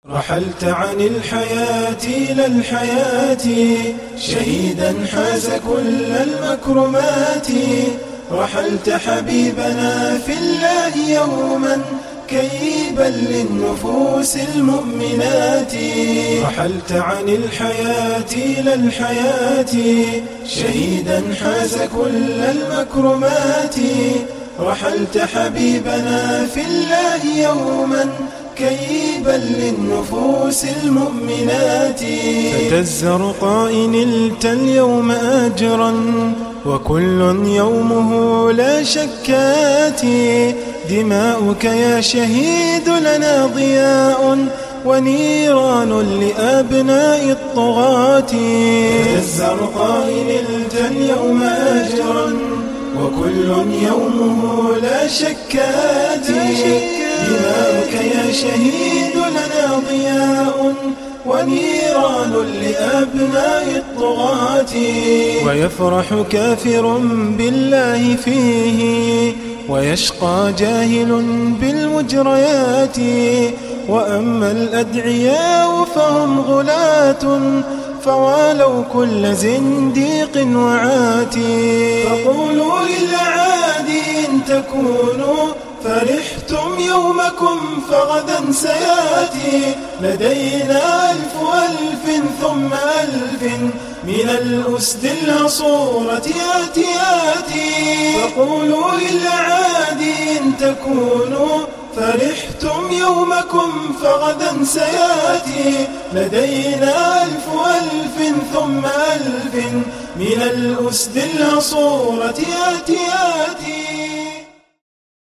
رحلت عن الحياة إلى الحياة شهيدا حاز كل المكرمات. رحلت حبيبنا في الله يوما كيبا للنفوس المؤمنات. رحلت عن الحياة إلى الحياة شهيدا حاز كل المكرمات. رحلت حبيبنا في الله يوما كيبا للنفوس المؤمنات. فتزرقاء نلت اليوم أجرا وكل يومه لا شكات. دماؤك يا شهيد لنا ضياء ونيران لأبناء الطغاة. فتزرقاء نلت اليوم أجرا وكل يومه لا شكات. دماؤك يا شهيد لنا ضياء ونيران لأبناء الطغاة. ويفرح كافر بالله فيه ويشقى جاهل بالمجريات. وأما الأدعياء فهم غلاة فوالوا كل زنديق وعاتي. فقولوا للعادي إن تكونوا فرحتم يومكم فغدا سياتي. لدينا ألف ثم ألف من الأسد العصورة آتياتي. فقولوا للعادي إن تكونوا فرحتم يومكم فغدا سياتي. لدينا ألف ثم ألف من الأسد العصورة آتياتي.